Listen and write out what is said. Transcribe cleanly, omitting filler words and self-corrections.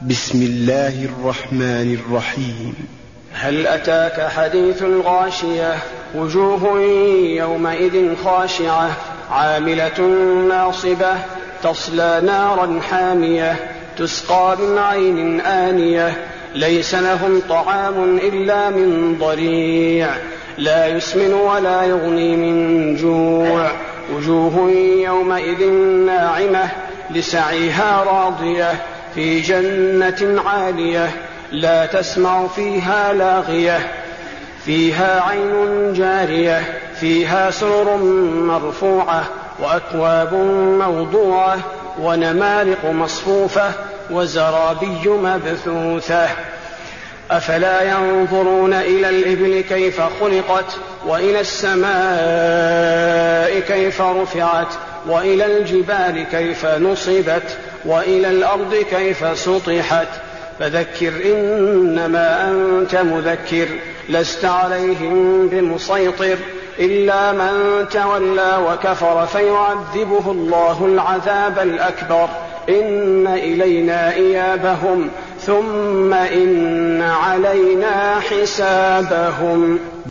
بسم الله الرحمن الرحيم. هل أتاك حديث الغاشية وجوه يومئذ خاشعة عاملة ناصبة تصلى نارا حامية تسقى من عين آنية ليس لهم طعام إلا من ضريع لا يسمن ولا يغني من جوع وجوه يومئذ ناعمة لسعيها راضية في جنة عالية لا تسمع فيها لاغية فيها عين جارية فيها سرر مرفوعة وأكواب موضوعة ونمارق مصفوفة وزرابي مبثوثة أفلا ينظرون إلى الإبل كيف خلقت وإلى السماء كيف رفعت وإلى الجبال كيف نصبت وإلى الأرض كيف سطحت فذكر إنما أنت مذكر لست عليهم بمسيطر إلا من تولى وكفر فيعذبه الله العذاب الأكبر إن إلينا إيابهم ثم إن علينا حسابهم.